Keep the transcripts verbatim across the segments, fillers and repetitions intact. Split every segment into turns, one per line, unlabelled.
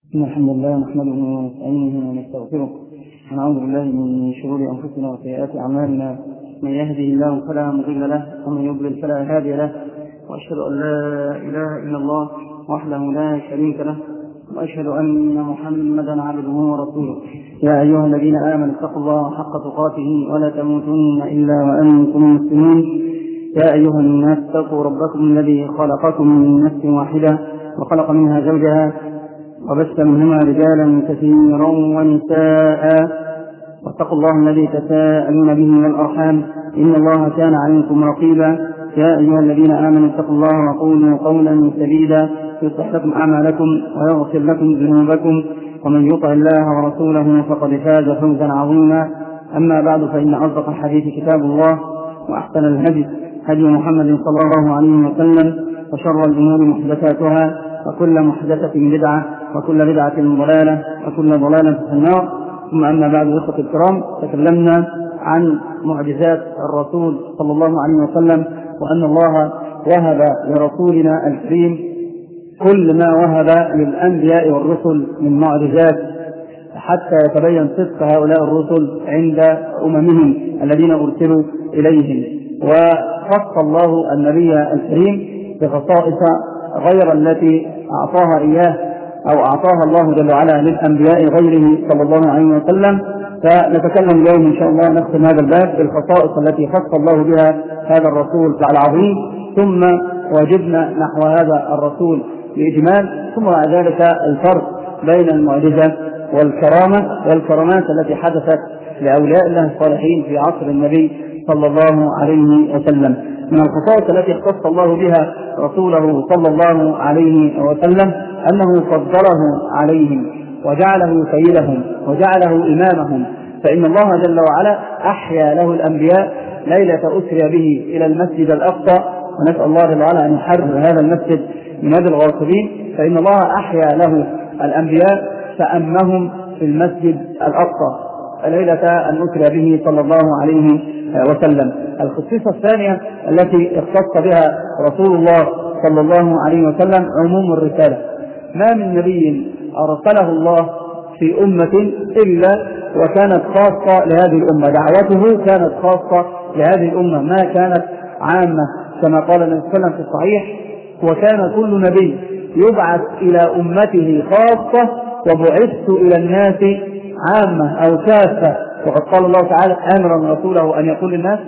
إن الحمد لله نحمده ونستعينه ونستغفره ونعوذ بالله من شرور أنفسنا وسيئات أعمالنا. من يهده الله فلا مضل له ومن يضلل فلا هادي له، وأشهد أن لا إله إلا الله وحده لا شريك له، وأشهد أن محمدا عبده ورسوله. يا أيها الذين آمنوا اتقوا الله حق تقاته ولا تموتن إلا وأنتم مسلمون. يا أيها الناس اتقوا ربكم الذي خلقكم من نفس واحدة وخلق منها زوجها وبث منهما رجالا كثيرا ونساء، واتقوا الله الذي تساءلون به والأرحام إن الله كان عليكم رقيبا. يا أيها الذين آمنوا اتقوا الله وقولوا قولا سديدا يصلح لكم أعمالكم ويغفر لكم ذنوبكم، ومن يطع الله ورسوله فقد فاز فوزا عظيما. أما بعد، فإن أصدق الحديث كتاب الله، وأحسن الهدي هدي محمد صلى الله عليه وسلم، وشر الأمور محدثاتها، وكل محدثة بدعة، وكل بدعة ضلالة، وكل ضلالة في النار. ثم أما بعد، إخوة الكرام، تكلمنا عن معجزات الرسول صلى الله عليه وسلم، وأن الله وهب لرسولنا الكريم كل ما وهب للأنبياء والرسل من معجزات، حتى يتبين صدق هؤلاء الرسل عند أممهم الذين أرسلوا إليهم. وخص الله النبي الكريم بخصائص غير التي أعطاها إياه أو أعطاها الله جل وعلا للأنبياء غيره صلى الله عليه وسلم. فنتكلم اليوم إن شاء الله، نختم هذا الباب بالخصائص التي خص الله بها هذا الرسول العظيم، ثم واجبنا نحو هذا الرسول بإجمال، ثم بعد ذلك الفرق بين المعجزة والكرامة والكرامات التي حدثت لأولياء الله الصالحين في عصر النبي صلى الله عليه وسلم. من الخصائص التي اختص الله بها رسوله صلى الله عليه وسلم أنه فضله عليهم وجعله سيدهم وجعله إمامهم. فإن الله جل وعلا أحيا له الأنبياء ليلة أسري به إلى المسجد الأقصى، ونسأل الله جل وعلا أن يحرر هذا المسجد من يد الغاصبين. فإن الله أحيا له الأنبياء فأمهم في المسجد الأقصى ليلة أن أسري به صلى الله عليه وسلم. الخصيصة الثانية التي اختص بها رسول الله صلى الله عليه وسلم عموم الرسالة. ما من نبي أرسله الله في أمة إلا وكانت خاصة لهذه الأمة، دعوته كانت خاصة لهذه الأمة، ما كانت عامة، كما قال النبي صلى الله عليه وسلم في الصحيح: وكان كل نبي يبعث إلى أمته خاصة وبعثت إلى الناس عامة أو كافة. وقد قال الله تعالى آمرا رسوله أن يقول للناس: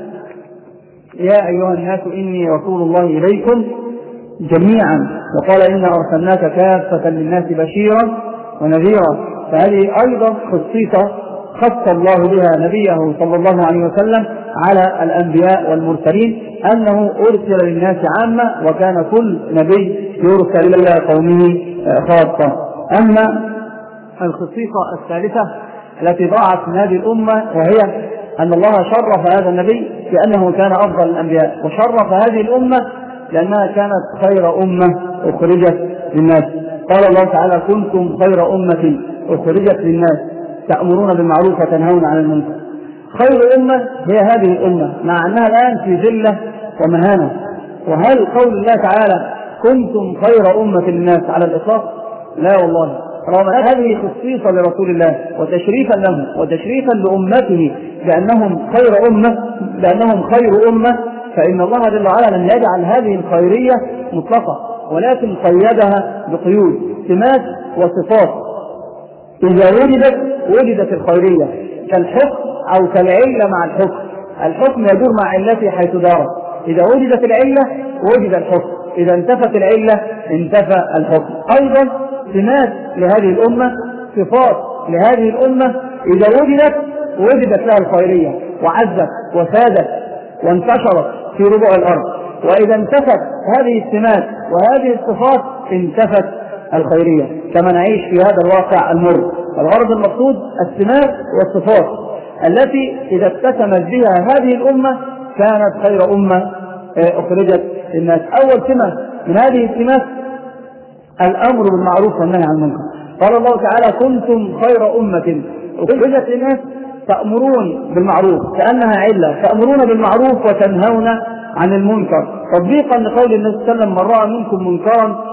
يا أيها الناس إني رسول الله إليكم جميعا. وقال: إنا أرسلناك كافة للناس بشيرا ونذيرا. فهذه أيضا خصيصة خص الله بها نبيه صلى الله عليه وسلم على الأنبياء والمرسلين، أنه أرسل للناس عامة، وكان كل نبي يرسل إلى قومه خاصة. أما الخصيصة الثالثة التي ضاعت من هذه الأمة، وهي أن الله شرف هذا النبي لأنه كان أفضل الأنبياء، وشرف هذه الأمة لأنها كانت خير أمة أخرجت للناس. قال الله تعالى: كنتم خير أمة أخرجت للناس تأمرون بالمعروف وتنهون عن المنكر. خير أمة هي هذه الأمة، مع أنها الآن في ذلة ومهانة. وهل قول الله تعالى كنتم خير أمة للناس على الإطلاق؟ لا والله، رغم هذه خصيصة لرسول الله وتشريفا له وتشريفا لأمته لأنهم خير أمة لأنهم خير أمة فإن الله جل وعلا لم يجعل هذه الخيرية مطلقة، ولكن قيدها بقيود، سمات وصفات. إذا وجدت وجدت الخيرية كالحكم أو كالعلة مع الحكم. الحكم يدور مع علته حيث دارت. إذا وجدت العلة وجد الحكم، إذا انتفت العلة انتفى الحكم. أيضا سمات لهذه الأمة، صفات لهذه الأمة، إذا وجدت وجدت لها الخيرية وعزت وسادت وانتشرت في ربوع الأرض، وإذا انتفت هذه السمات وهذه الصفات انتفت الخيرية، كما نعيش في هذا الواقع المر. الغرض المقصود السمات والصفات التي إذا اتسمت بها هذه الأمة كانت خير أمة أخرجت للناس. أول سمة من هذه السمات الأمر بالمعروف والنهي عن المنكر. قال الله تعالى: كنتم خير أمة أخرجت للناس تأمرون بالمعروف، كأنها علة، تأمرون بالمعروف وتنهون عن المنكر، تطبيقا لقول النبي صلى الله عليه وسلم: من رأى منكم منكرا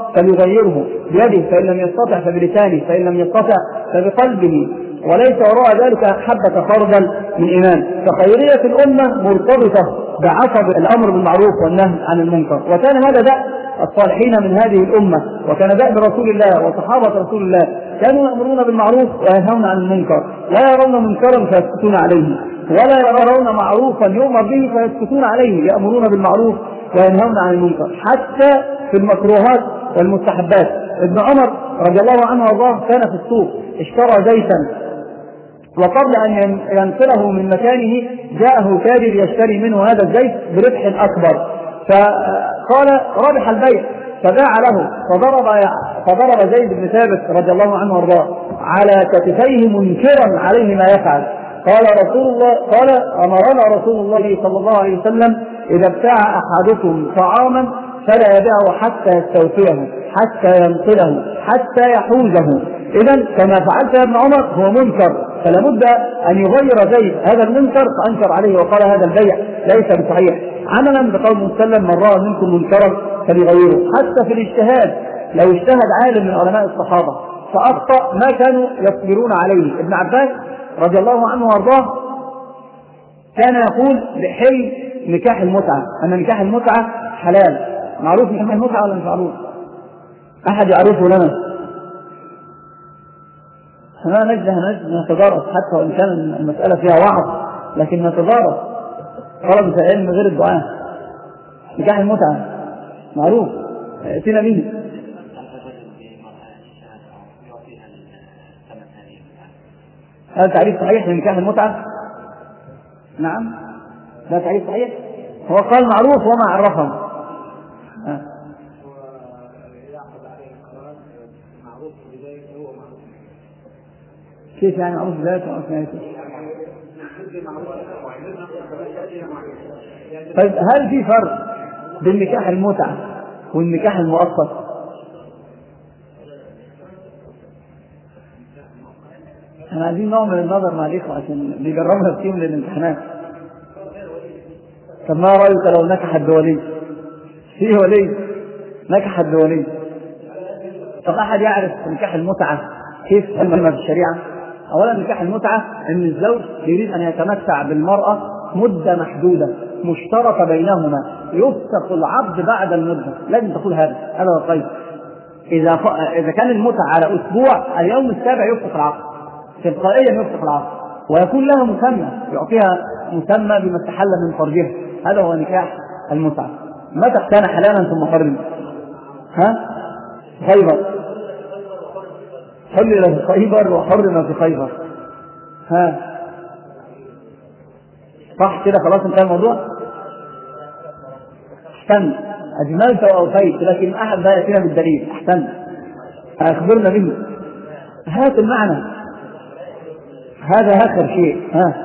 فليغيره بيده، فإن لم يستطع فبلسانه، فإن لم يستطع فبقلبه، وليس وراء ذلك حبة خردل من إيمان. فخيرية الأمة مرتبطة بعصب الأمر بالمعروف والنهي عن المنكر، وكان هذا دأب الصالحين من هذه الأمة، وكان دأب رسول الله وصحابة رسول الله، كانوا يأمرون بالمعروف وينهون عن المنكر، لا يرون منكرا فيسكتون عليه، ولا يرون معروفا يؤمر به فيسكتون عليه، يأمرون بالمعروف وينهون عن المنكر حتى في المكروهات والمستحبات. ابن عمر رضي الله عنه وارضاه كان في السوق اشترى زيتا، وقبل أن ينقله من مكانه جاءه تاجر يشتري منه هذا الزيت بربح أكبر، فقال ربح البيع، فباع له، فضرب فضرب زيد بن ثابت رضي الله عنه وارضاه على كتفيه منكرا عليه ما يفعل. قال رسول الله قال أمرنا رسول الله صلى الله عليه وسلم إذا ابتاع أحدكم طعاما فلا يبيعه حتى يستوفيه، حتى ينقله، حتى يحوزه. إذن كما فعلت يا ابن عمر هو منكر، فلا بد أن يغير زيد هذا المنكر، فأنكر عليه وقال هذا البيع ليس بصحيح، عملا بقول مسلم من رأى منكم منكرا فليغيره. حتى في الاجتهاد لو اجتهد عالم من علماء الصحابة فأخطأ ما كانوا يصبرون عليه. ابن عباس رضي الله عنه وارضاه كان يقول بحل نكاح المتعة، أن نكاح المتعة حلال. معروف نكاح المتعة ولا مش معروف؟ أحد يعرفه لنا؟ احنا نجد نتدارس حتى وإن كان المسألة فيها وعظ، لكن نتدارس طلبة العلم غير الدعاء. نكاح المتعة معروف، ائتنا به. هذا تعريف صحيح لنكاح المتعة؟ نعم، لا تعريف صحيح. هو قال معروف وما عرفهم. آه. كيف يعني معروف بذلك ومعروف نهايته؟ طيب هل في فرق بين نكاح المتعة والنكاح المؤقت؟ احنا عايزين نوع من النظر مع الإخوة عشان بيجربها كتير من الامتحانات. طب ما رأيك لو نكح الدولي؟ فيه ولي نكح الدولي. طب أحد يعرف نكاح المتعة كيف تم في الشريعة؟ أولا نكاح المتعة أن الزوج يريد أن يتمتع بالمرأة مدة محدودة مشتركة بينهما، يفسخ العقد بعد المدة، لازم تقول هذا هذا هو القيد. إذا ف... إذا كان المتعة على أسبوع، اليوم السابع يفسخ العقد تلقائيا، يفسخ العقد ويكون لها مسمى، يعطيها مسمى بما استحل من فرجها. هذا هو نكاح المتعة. متى كان حلالا ثم حرم؟ ها؟ خيبر، حلل في خيبر وحرم في خيبر. ها صح كده؟ خلاص انتهى الموضوع. احسن، اجملت واوفيت، لكن احد لا ياتينا بالدليل. احسن، اخبرنا به، هات المعنى، هذا اخر شيء. ها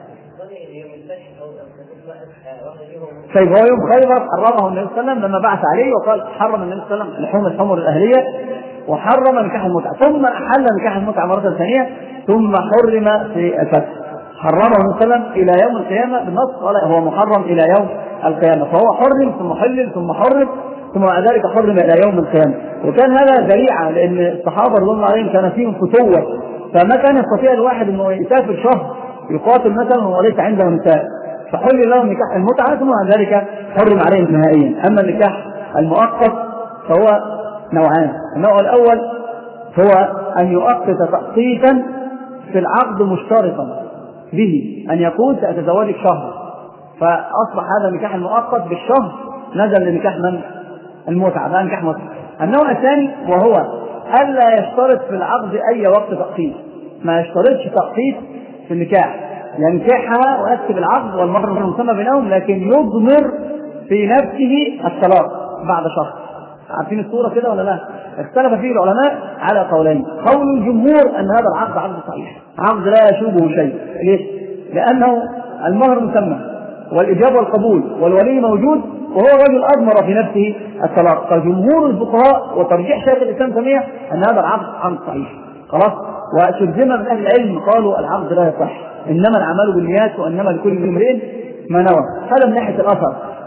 طيب هو يوم خيبر حرمه النبي صلى الله عليه وسلم لما بعث عليه وقال حرم النبي صلى الله عليه وسلم لحوم الحمر الاهليه، وحرم نكاح المتعه، ثم احل نكاح المتعه مره ثانيه، ثم حرم في الفتح. حرمه النبي صلى الله عليه وسلم الى يوم القيامه بالنص، قال هو محرم الى يوم القيامه، فهو حرم ثم حلل ثم حرم ثم بعد ذلك حرم الى يوم القيامه. وكان هذا ذريعه لان الصحابه رضي الله عليهم كان فيهم فتوه، فما كان يستطيع الواحد انه يسافر شهر يقاتل مثلا وليس عنده نساء، فحل لهم نكاح المتعة ثم بعد ذلك حرم عليهم نهائيا. أما النكاح المؤقت فهو نوعان. النوع الأول هو أن يؤقت تقسيطا في العقد مشترطا به، أن يقول سأتزوجك شهر، فأصبح هذا النكاح المؤقت بالشهر نزل لنكاح من المتعة، لا نكاح متعة. النوع الثاني وهو ألا يشترط في العقد أي وقت تقسيط، ما يشترطش تقسيط في النكاح، ينكحها ويكتب العقد والمهر المسمى بينهم، لكن يضمر في نفسه الطلاق بعد شهر. عارفين الصورة كده ولا لا؟ اختلف فيه العلماء على قولين. قول الجمهور أن هذا العقد عقد صحيح، عقد لا يشوبه شيء. ليش؟ لأنه المهر مسمى والإجابة والقبول والولي موجود، وهو رجل أضمر في نفسه الطلاق. فجمهور الفقهاء وترجيح شيخ الإسلام تيمية أن هذا العقد عقد صحيح خلاص. وشرذمة من أهل العلم قالوا العقد لا يصح، إنما الأعمال بالنيات وإنما لكل امرئ ما نوى. هذا من ناحية الأثر.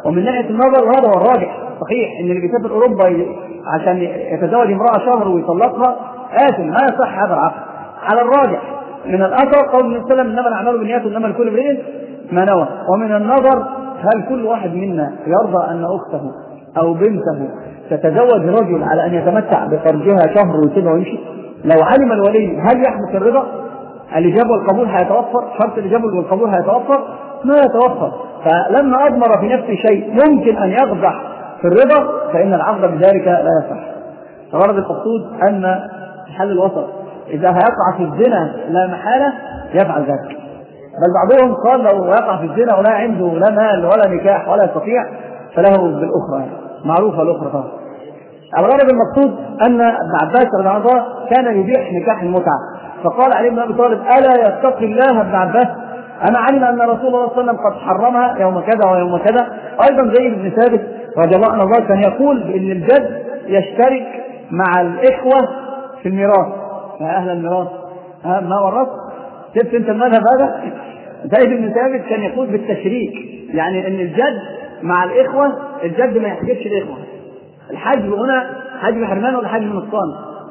ومن ناحية النظر وهذا هو الراجح صحيح ان اللي بيسافر اوروبا عشان يتزوج امرأة شهر ويطلقها آثم، ما يصح هذا العقد على الراجح. من الاثر قول النبي صلى الله عليه وسلم انما الاعمال بالنيات وانما لكل امرئ ما نوى. ومن النظر هل كل واحد منا يرضى ان اخته او بنته تتزوج رجل على ان يتمتع بفرجها شهر ويسيبها ويمشي؟ لو علم الولي هل يحدث الرضا؟ الاجابه والقبول هيتوفر؟ شرط الاجابه والقبول هيتوفر؟ ما يتوفر. فلما اضمر في نفسه شيء ممكن ان يقدح في الرضا فان العقد بذلك لا يصح. فغرض المقصود ان حل الوسط اذا هيقع في الزنا لا محاله يفعل ذلك، بل بعضهم قال لو يقع في الزنا ولا عنده لا مال ولا نكاح ولا يستطيع فله بالاخرى، معروفه الاخرى طبعا. الغرض المقصود ان ابن عباس رضي الله عنه كان يبيح نكاح المتعه، فقال علي بن ابي طالب الا يتقي الله ابن عباس؟ انا علم ان رسول الله صلى الله عليه وسلم قد حرمها يوم كذا ويوم كذا. ايضا زيد بن ثابت رضي الله عنه كان يقول بان الجد يشترك مع الاخوه في الميراث، يا اهل الميراث ما ورث. شفت انت المذهب هذا؟ زيد بن ثابت كان يقول بالتشريك، يعني ان الجد مع الاخوه، الجد ما يحجبش الاخوه. الحجب هنا حجب حرمان ولا حجب نقصان؟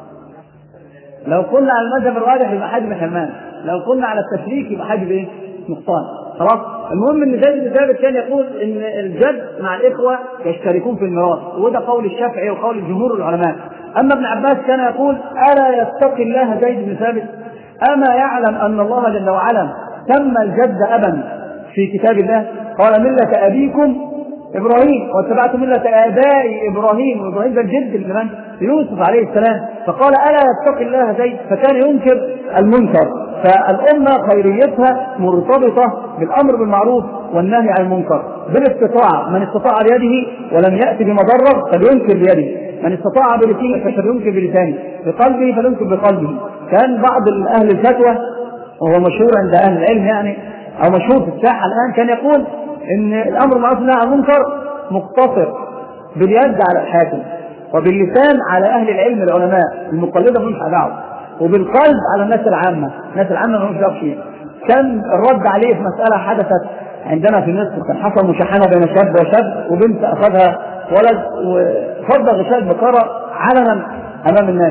لو قلنا على المذهب الراجح يبقى حجب حرمان، لو قلنا على التشريك يبقى حجب ايه؟ نقصان. خلاص. المهم ان زيد بن ثابت كان يقول ان الجد مع الاخوه يشتركون في الميراث، وده قول الشافعي وقول جمهور العلماء. اما ابن عباس كان يقول الا يتقي الله زيد بن ثابت؟ اما يعلم ان الله جل وعلا سمى الجد ابا في كتاب الله؟ قال مله ابيكم ابراهيم واتبعت مله اباء ابراهيم، وابراهيم ده الجد لمن؟ يوسف عليه السلام. فقال الا يتقي الله زيد؟ فكان ينكر المنكر. فالامه خيريتها مرتبطه بالامر بالمعروف والنهي عن المنكر بالاستطاعه. من استطاع بيده ولم ياتي بمضره فلينكر بيده، من استطاع بلسانه فلينكر بلسانه، بقلبه فلينكر بقلبه. كان بعض اهل الفتوى وهو مشهور عند اهل العلم يعني او مشهور في الساحه الان كان يقول ان الامر بالمعروف والنهي عن المنكر مقتصر باليد على الحاكم، وباللسان على اهل العلم العلماء المقلده مش دعوه، وبالقلب على الناس العامه، الناس العامه مش دعوه شيء. كان الرد عليه في مساله حدثت عندنا في مصر، كان حصل مشاحنه بين شاب وشاب، وبنت اخذها ولد وفضل غشاء البقره علنا امام الناس.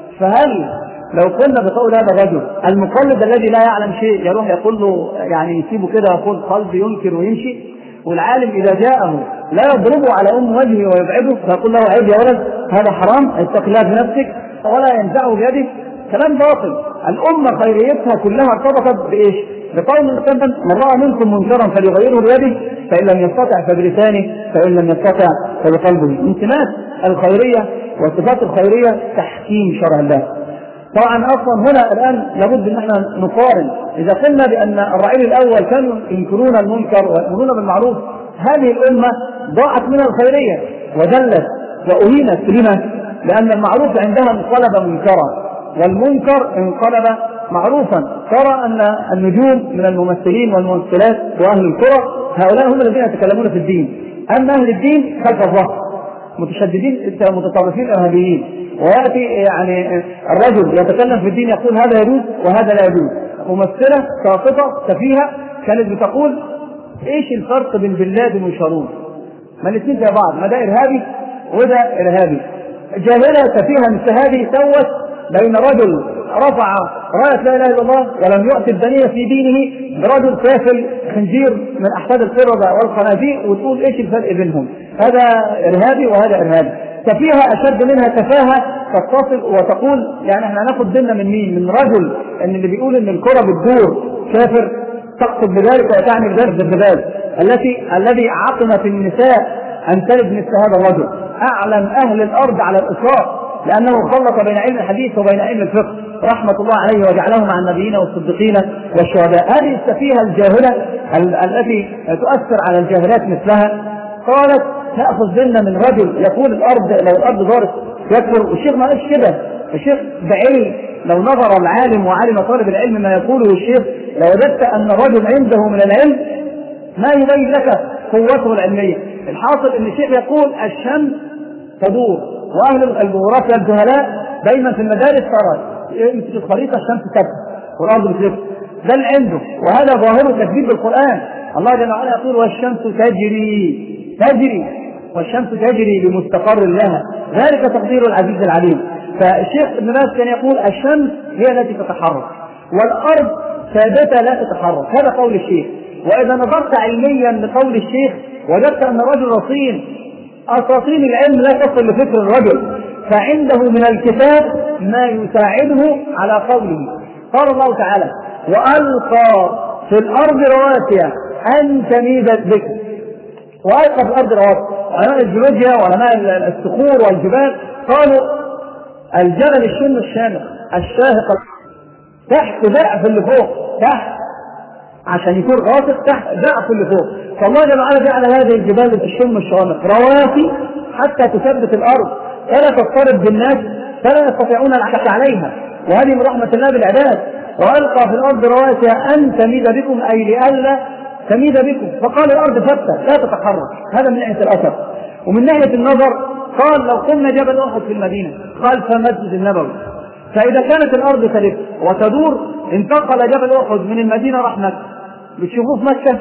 فهل لو قلنا بقول هذا الرجل المقلد الذي لا يعلم شيء يروح يقول له يعني يسيبه كده ويقول قلبي ينكر ويمشي، والعالم اذا جاءه لا يضربه على ام وجهه ويبعده فيقول له عيب يا ولد هذا حرام اتق الله بنفسك، ولا ينزعه بيده؟ كلام باطل. الامه خيريتها كلها ارتبطت بايش؟ بقول المسلم من راى منكم منكرا فليغيره بيده، فان لم يستطع فبلسانه، فان لم يستطع فبقلبه. انتماء الخيريه والصفات الخيريه تحكيم شرع الله. طبعا اصلا هنا الان لابد ان احنا نقارن. اذا قلنا بان الرعيل الاول كانوا ينكرون المنكر ويأمرون بالمعروف، هذه الامه ضاعت منها الخيريه وذلت واهينت. لما؟ لان المعروف عندها انقلب منكرا والمنكر انقلب معروفا. ترى ان النجوم من الممثلين والممثلات واهل القرى هؤلاء هم الذين يتكلمون في الدين، اما اهل الدين خلف الظهر متشددين متطرفين ارهابيين. وياتي يعني الرجل يتكلم في الدين يقول هذا يجوز وهذا لا يجوز. ممثله ساقطه سفيهه كانت بتقول ايش الفرق بين بن لادن وشارون؟ ما الاثنين زي بعض، ما ده ارهابي وده ارهابي. جاهله سفيهه مثل هذه سوت بين رجل رفع رايه لا اله الا الله ولم يؤت الدنيه في دينه برجل كافل خنزير من احفاد القرده والخنازير، وتقول ايش الفرق بينهم؟ هذا ارهابي وهذا ارهابي. سفيهه اشد منها تفاهه تتصل وتقول يعني احنا هناخد ديننا من مين؟ من رجل ان اللي بيقول ان الكره بتدور كافر، تقصد بذلك وتعني بذلك الزبال التي الذي عقمت النساء ان تلد مثل هذا الرجل. اعلم اهل الارض على الاطلاق لانه خلط بين علم الحديث وبين علم الفقه رحمه الله عليه وجعله مع النبيين والصديقين والشهداء. هذه السفيهه الجاهله التي تؤثر على الجاهلات مثلها قالت ناخذ ديننا من رجل يقول الارض لو الارض دارت يكفر. الشيخ ما قالش كده، الشيخ بعلم. لو نظر العالم وعلم طالب العلم ما يقوله الشيخ لوجدت ان الرجل عنده من العلم ما يبين لك قوته العلميه. الحاصل ان الشيخ يقول الشمس تدور، واهل الجغرافيا الجهلاء دايما في المدارس ترى يمسك الخريطه الشمس ثابته والارض بتلف، ده اللي عنده، وهذا ظاهره تكذيب بالقران. الله جل وعلا يقول والشمس تجري تجري والشمس تجري لمستقر لها، ذلك تقدير العزيز العليم. فالشيخ ابن باز كان يقول الشمس هي التي تتحرك والأرض ثابتة لا تتحرك، هذا قول الشيخ. وإذا نظرت علميا لقول الشيخ وجدت أن الرجل رصين، أساطين العلم لا تصل لفكر الرجل، فعنده من الكتاب ما يساعده على قوله. قال الله تعالى وألقى في الأرض رواسي أن تميد بكم، وألقى في الأرض رواسي. علماء الجيولوجيا وعلماء الصخور والجبال قالوا الجبل الشم الشامخ الشاهق تحت ضعف اللي فوق، تحت عشان يكون غاصب تحت ضعف اللي فوق. فالله جل وعلا جعل هذه الجبال الشم الشامخ رواسي حتى تثبت الأرض فلا تضطرب بالناس فلا يستطيعون العكس عليها، وهذه من رحمة الله بالعباد. وألقى في الأرض رواسي أن تميد بكم أي لئلا تميد بكم، فقال الأرض ثابتة لا تتحرك، هذا من ناحية الأثر. ومن ناحية النظر قال لو قلنا جبل أحد في المدينة خلف المسجد النبوي، فإذا كانت الأرض تلف وتدور انتقل جبل أحد من المدينة راح مكة، بتشوفوه في مكة؟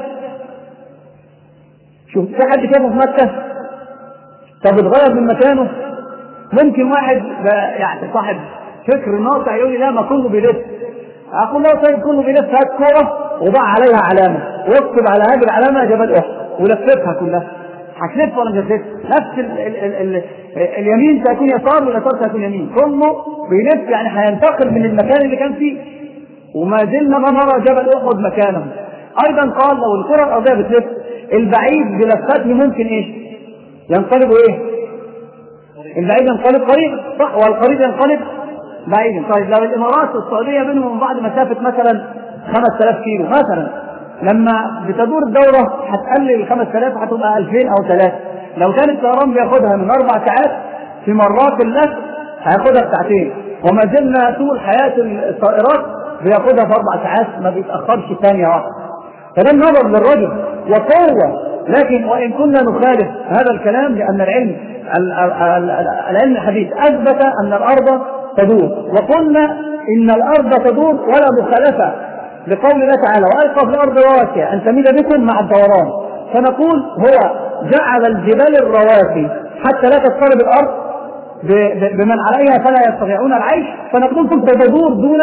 شوف في حد شافه في مكة؟ طب اتغير من مكانه؟ ممكن واحد يعني صاحب فكر ناصع يقول لي لا ما كله بيلف. أقول له طيب كله بيلف، هات كورة وضع عليها علامة واكتب على هذه العلامة جبل أحد ولففها كلها، هتلف ولا مش هتلف؟ نفس ال ال ال ال اليمين سيكون يسار واليسار سيكون يمين، كله بيلف يعني هينتقل من المكان اللي كان فيه، وما زلنا ما نرى جبل أحد مكانه. أيضا قال لو الكرة الأرضية بتلف البعيد بلفته ممكن إيه؟ ينقلب إيه؟ البعيد ينقلب قريب، صح؟ والقريب ينقلب بعيد. طيب لو الإمارات والسعودية بينهم وبين بعض مسافة مثلا خمسة آلاف كيلو مثلا، لما بتدور الدورة هتقلل خمسة آلاف هتبقى ألفين أو ثلاثة. لو كان الطيران بياخدها من أربع ساعات في مرات اللف هياخدها في ساعتين، وما زلنا طول حياة الطائرات بياخدها في أربع ساعات ما بيتأخرش ثانية واحدة. فده النظر للرجل وقوة. لكن وإن كنا نخالف هذا الكلام لأن العلم العلم الحديث أثبت أن الأرض تدور، وقلنا إن الأرض تدور ولا مخالفة لقول الله تعالى وألقى في الأرض رواسي أن تميد بكم مع الدوران. فنقول هو جعل الجبال الرواسي حتى لا تضطرب الأرض بمن عليها فلا يستطيعون العيش، فنقول كنت تدور دون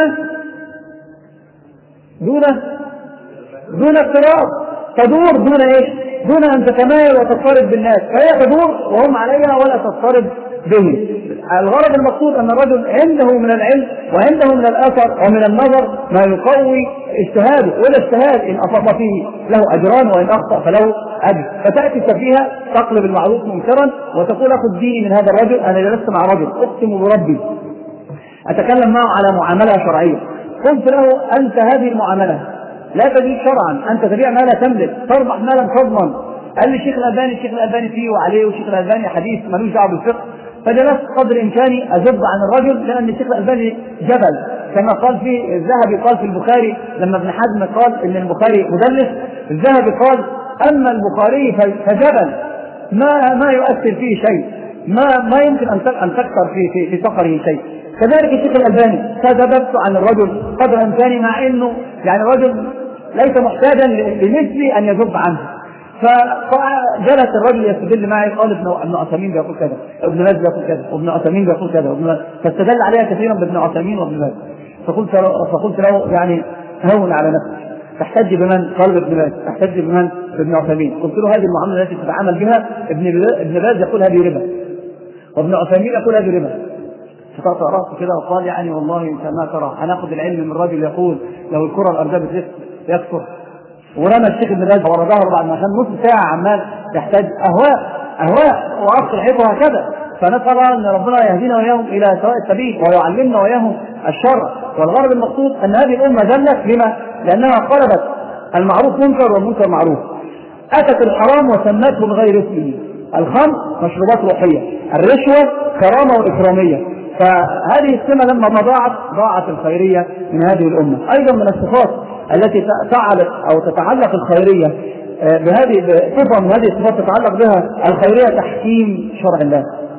دون دون اضطراب، تدور دون ايش؟ دون ان تتمايل وتضطرب بالناس، فهي تدور وهم عليها ولا تضطرب بهم. الغرض المقصود ان الرجل عنده من العلم وعنده من الاثر ومن النظر ما يقوي اجتهاده، والاجتهاد ان اصاب فيه له اجران وان اخطا فله اجر. فتاتي سفيهه تقلب المعروف منكرا وتقول اخذ ديني من هذا الرجل، انا جلست مع رجل اقسم بربي اتكلم معه على معامله شرعيه، قلت له انت هذه المعامله لا تجوز شرعا، انت تبيع ما لا تملك تربح ما لم تضمن. قال لي الشيخ الالباني الشيخ الالباني فيه وعليه، والشيخ الالباني حديث ملوش دعوه بالفقه. فجلست قدر امكاني ازب عن الرجل لان الشيخ الالباني جبل، كما قال في الذهبي قال في البخاري لما ابن حزم قال ان البخاري مدلس، الذهبي قال اما البخاري فجبل ما ما يؤثر فيه شيء، ما ما يمكن ان ان تكثر في في في سفره شيء. كذلك الشيخ الالباني فذبت عن الرجل قدر امكاني مع انه يعني رجل ليس محتاجا لمثلي ان يذب عنه. فجلس الرجل يستدل معي قال ابن ابن عثيمين بيقول كذا، ابن باز بيقول كذا، وابن عثيمين بيقول كذا، فاستدل عليها كثيرا بابن عثيمين وابن باز. فقلت فقلت له يعني هون على نفسك، تحتج بمن؟ قال ابن باز. تحتج بمن؟ بابن عثيمين. قلت له هذه المعامله التي تتعامل بها ابن ابن باز يقول هذه ربا، وابن عثيمين يقول هذه ربا. فقطع راسه كده وقال يعني والله انت ما ترى هناخذ العلم من رجل يقول لو الكره الارضيه بتلف يكفر، ورمى الشيخ ابن باز ورا ظهره بعد ما كان نص ساعه عمال يحتاج اهواء اهواء واصل حيطه هكذا. فنسال ان ربنا يهدينا واياهم الى سواء السبيل ويعلمنا واياهم الشر. والغرض المقصود ان هذه الامه ذلت لما؟ لانها قلبت المعروف منكر والمنكر معروف، اتت الحرام وسمته بغير اسمه، الخمر مشروبات روحيه، الرشوه كرامه واكراميه. فهذه السمة لما ضاعت ضاعت الخيرية من هذه الأمة. أيضا من الصفات التي تعلق أو تتعلق الخيرية بهذه صفة من هذه الصفات تتعلق بها الخيرية تحكيم شرع الله،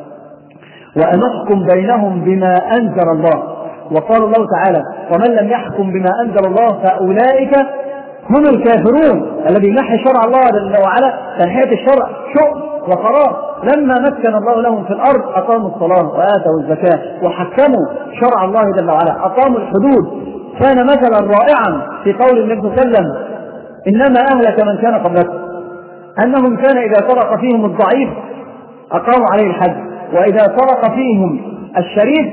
وأن نحكم بينهم بما أنزل الله. وقال الله تعالى ومن لم يحكم بما أنزل الله فأولئك هم الكافرون. الذي ينحي شرع الله جل وعلا تنحية الشرع شؤم وقرار. لما مكن الله لهم في الأرض أقاموا الصلاة وآتوا الزكاة وحكموا شرع الله جل وعلا، أقاموا الحدود. كان مثلا رائعا في قول النبي صلى الله عليه وسلم: إنما أهلك من كان قبلكم أنهم كان إذا سرق فيهم الضعيف أقاموا عليه الحد، وإذا سرق فيهم الشريف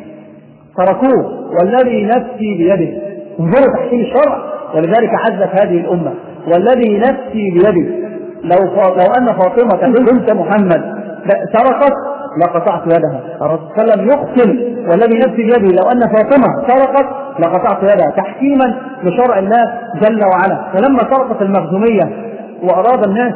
تركوه، والذي نفسي بيده. انظروا تحكيم الشرع، ولذلك عزت هذه الأمة: والذي نفسي بيده لو لو أن فاطمة بنت محمد سرقت لقطعت يدها. الرسول صلى الله عليه وسلم يقسم: والذي نفسي بيده لو أن فاطمة سرقت لقطعت يدها، تحكيما لشرع الله جل وعلا. فلما سرقت المخزومية وأراد الناس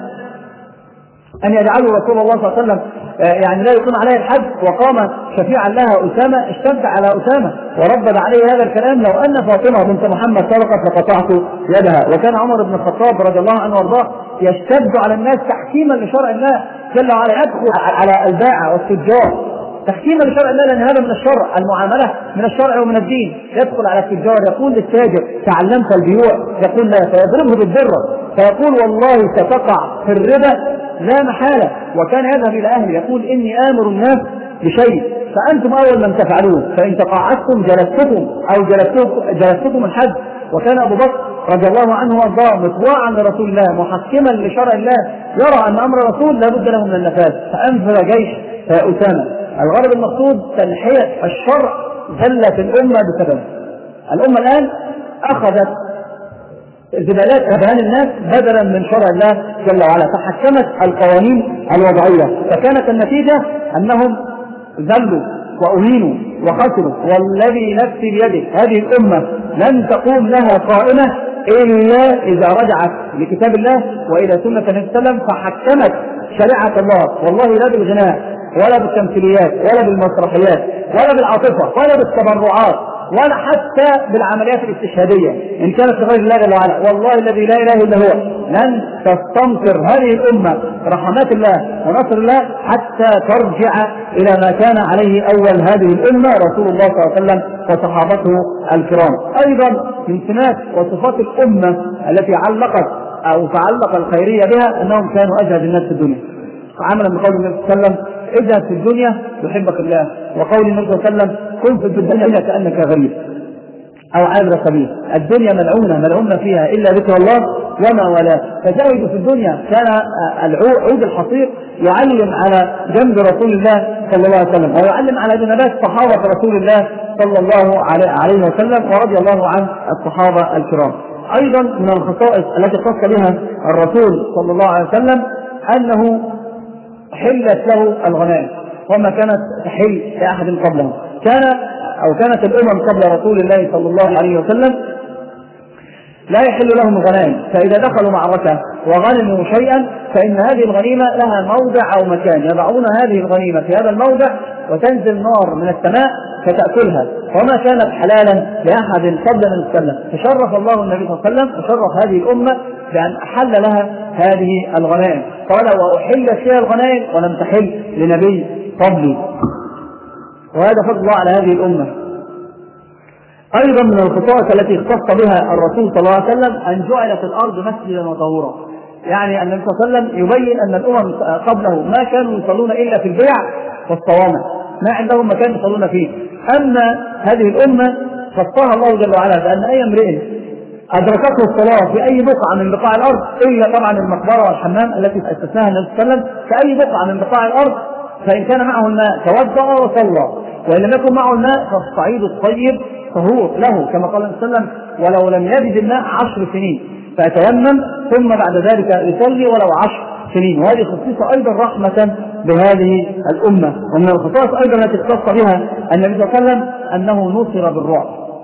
أن يجعلوا رسول الله صلى الله عليه وسلم يعني لا يقيم عليه الحد، وقام شفيعا لها أسامة، اشتد على أسامة وردد عليه هذا الكلام: لو أن فاطمة بنت محمد سرقت لقطعت يدها. وكان عمر بن الخطاب رضي الله عنه وارضاه يشتد على الناس تحكيما لشرع الله جل وعلا، يدخل على البائع والتجار تحكيما لشرع الله، لأن هذا من الشرع، المعاملة من الشرع ومن الدين. يدخل على التجار يقول للتاجر: تعلمت البيوع؟ يقول لا، فيضربه بالذرة فيقول: والله ستقع في الربا لا محالة. وكان يذهب إلى أهله يقول: إني آمر الناس بشيء فأنتم أول من تفعلوه، فإن تقاعدتم جلستكم أو جلستكم, جلستكم الحد. وكان أبو بكر رضي الله عنه وارضاه مطواعا لرسول الله محكما لشرع الله، يرى أن أمر رسول لا بد له من النفاذ، فأنزل جيش أسامة. الغرض المقصود تنحية الشرع زلت الأمة بسببه. الأمة الآن أخذت زبالات أذهان الناس بدلا من شرع الله جل وعلا، فحكمت القوانين الوضعية، فكانت النتيجة أنهم ذلوا وأهينوا وخسروا. والذي نفسي بيده هذه الأمة لن تقوم لها قائمة إلا إذا رجعت لكتاب الله وإلى سنة النبي صلى الله عليه وسلم، فحكمت شريعة الله، والله لا بالغناء ولا بالتمثيليات ولا بالمسرحيات ولا بالعاطفة ولا بالتبرعات ولا حتى بالعمليات الاستشهادية إن كانت لغير الله جل وعلا. والله الذي لا إله إلا هو لن تستنصر هذه الأمة رحمات الله ونصر الله حتى ترجع إلى ما كان عليه أول هذه الأمة رسول الله صلى الله عليه وسلم وصحابته الكرام. أيضا من سمات وصفات الأمة التي علقت أو تعلق الخيرية بها أنهم كانوا أجهد الناس في الدنيا، عملا بقول النبي صلى الله عليه وسلم: اجهد في الدنيا يحبك الله، وقول النبي صلى الله عليه وسلم: كن في الدنيا كأنك غريب أو عابر سبيل. الدنيا ملعونة ملعونة فيها إلا ذكر الله وما ولا. فزاهدوا في الدنيا. كان العود الحصير يعلم على جنب رسول الله صلى الله عليه وسلم، ويعلم على جنبات صحابة رسول الله صلى الله عليه وسلم ورضي الله عن الصحابة الكرام. أيضا من الخصائص التي خص بها الرسول صلى الله عليه وسلم أنه حلت له الغنائم وما كانت تحل لأحد قبله. كان أو كانت الأمم قبل رسول الله صلى الله عليه وسلم لا يحل لهم الغنائم، فإذا دخلوا معركة وغنموا شيئا فإن هذه الغنيمة لها موضع أو مكان يضعون هذه الغنيمة في هذا الموضع، وتنزل نار من السماء فتأكلها، وما كانت حلالا لأحد قبل من السلم. فشرف الله النبي صلى الله عليه وسلم وشرف هذه الأمة بأن أحل لها هذه الغنائم، قال: وأحلت فيها الغنائم ولم تحل لنبي قبلي. وهذا فضل الله على هذه الأمة. أيضا من الخصائص التي اختص بها الرسول صلى الله عليه وسلم أن جعلت الأرض مسجدا وطهورا. يعني النبي صلى الله عليه وسلم يبين أن الأمم قبله ما كانوا يصلون إلا في البيع والصوامع، ما عندهم مكان يصلون فيه. أما هذه الأمة خصها الله جل وعلا بأن أي امرئ أدركته الصلاة في أي بقعة من بقاع الأرض إلا طبعا المقبرة والحمام التي استثناها النبي صلى الله عليه وسلم، فأي بقعة من بقاع الأرض فإن كان معه الماء توضأ وصلى، وإن لم يكن معه الماء فالصعيد الطيب طهور له، كما قال النبي صلى الله عليه وسلم: ولو لم يجد الماء عشر سنين فيتيمم ثم بعد ذلك يصلي ولو عشر سنين. وهذه خصيصة أيضا رحمة بهذه الأمة. ومن الخصائص أيضا التي اختص بها النبي صلى الله عليه وسلم أنه نصر بالرعب.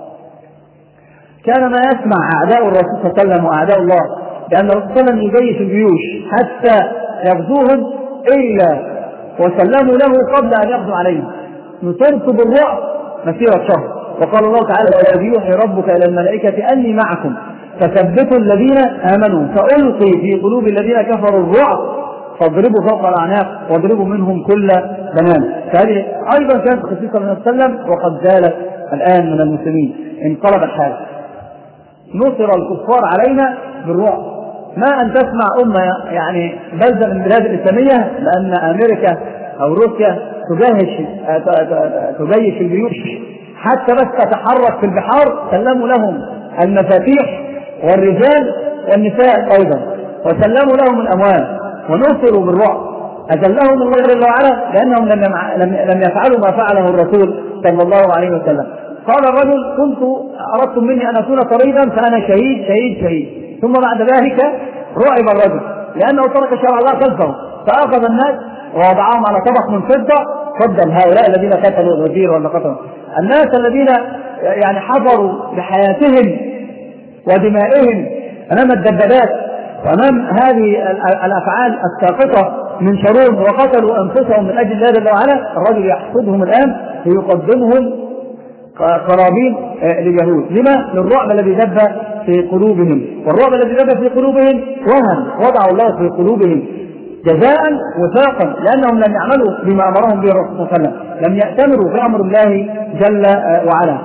كان ما يسمع أعداء الرسول صلى الله عليه وسلم وأعداء الله لأن الرسول صلى الله عليه وسلم يجيش الجيوش حتى يغزوهم إلا وسلموا له قبل أن يغزوا عليهم. نصرت بالرعب مسيرة شهر. وقال الله تعالى: وإذ يوحي ربك إلى الملائكة أني معكم فثبتوا الذين آمنوا فألقي في قلوب الذين كفروا الرعب فاضربوا فوق الأعناق واضربوا منهم كل بنان. فهذه أيضا كانت خصيصة من السلم، وقد زالت الآن من المسلمين، انقلب الحال. نصر الكفار علينا بالرعب،
ما أن تسمع أمة يعني بلدة من البلاد الإسلامية لأن أمريكا أو روسيا تجهش تجيش الجيوش حتى بس تتحرك في البحار، سلموا لهم المفاتيح والرجال والنساء أيضا، وسلموا لهم الأموال ونصروا بالرعب. أذلهم الله جل وعلا لأنهم لم يفعلوا ما فعله الرسول صلى الله عليه وسلم. قال الرجل: كنت أردتم مني أن أكون طريدا فأنا شهيد شهيد شهيد. ثم بعد ذلك رعب الرجل لأنه ترك شرع الله خلفه، فأخذ الناس ووضعهم على طبق من فضة. فضل هؤلاء الذين قتلوا الوزير ولا قتلوا الناس الذين يعني حفروا بحياتهم ودمائهم أمام الدبابات وأمام هذه الأفعال الساقطة من شرور، وقتلوا أنفسهم من أجل الله جل وعلا. الرجل يحصدهم الآن ويقدمهم قرابين لليهود. لما؟ للرعب الذي دب في قلوبهم، والرعب الذي دب في قلوبهم وهن وضع الله في قلوبهم جزاء وفاقا لأنهم لم يعملوا بما أمرهم به الرسول صلى الله عليه وسلم، لم يأتمروا بأمر الله جل وعلا.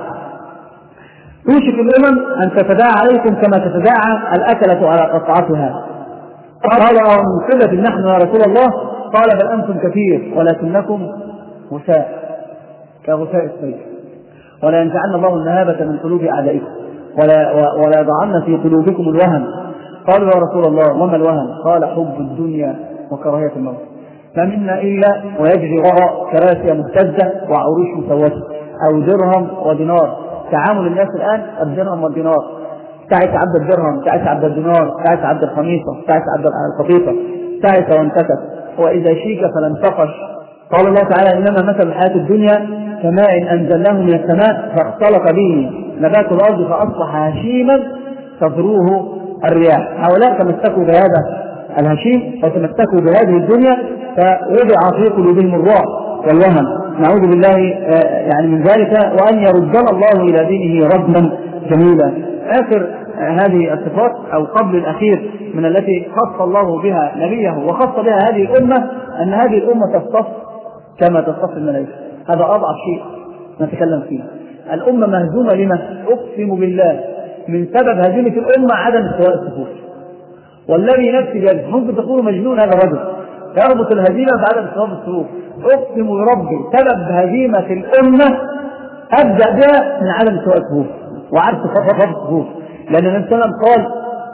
يوشك الأمم أن تتداعى عليكم كما تتداعى الأكلة على قطعتها. قال: من قلة نحن يا رسول الله؟ قال: بل أنتم كثير ولكنكم غثاء كغثاء السيل، ولا ينزعن الله النهابة من قلوب أعدائكم ولا, ولا يضعن في قلوبكم الوهن. قالوا: يا رسول الله وما الوهن؟ قال: حب الدنيا وكراهية الموت. ما منا إلا ويجري وراء كراسي مهتزة وعروش مسوسة أو درهم ودينار. تعامل الناس الآن الدرهم والدينار، تعس عبد الدرهم، تعس عبد الدينار، تعس عبد الخميصة، تعس عبد القطيفة، تعس وانتكت، وإذا شيك فلم تقش. قال الله تعالى: إنما مثل الحياة الدنيا كماء أنزلناه من السماء فاختلط به نبات الأرض فأصبح هشيما تذروه الرياح. هؤلاء تمسكوا بهذا الهشيم وتمسكوا بهذه الدنيا فوضع في قلوبهم الرعب والوهن. نعوذ بالله يعني من ذلك، وأن يردنا الله إلى دينه ردا جميلا. آخر هذه الصفات أو قبل الأخير من التي خص الله بها نبيه وخص بها هذه الأمة أن هذه الأمة تصطف كما تصطف الملائكة. هذا أضعف شيء نتكلم فيه. الأمة مهزومة لما؟ أقسم بالله من سبب هزيمة الأمة عدم استواء الصفوف. والذي نفسي بيده، ممكن تقول مجنون هذا الرجل يربط الهزيمة بعدم استواء الصفوف. أقسم بربي سبب هزيمة الأمة أبدأ بها من عدم استواء الصفوف وعدم استواء الصفوف. لأن النبي صلى الله عليه وسلم قال: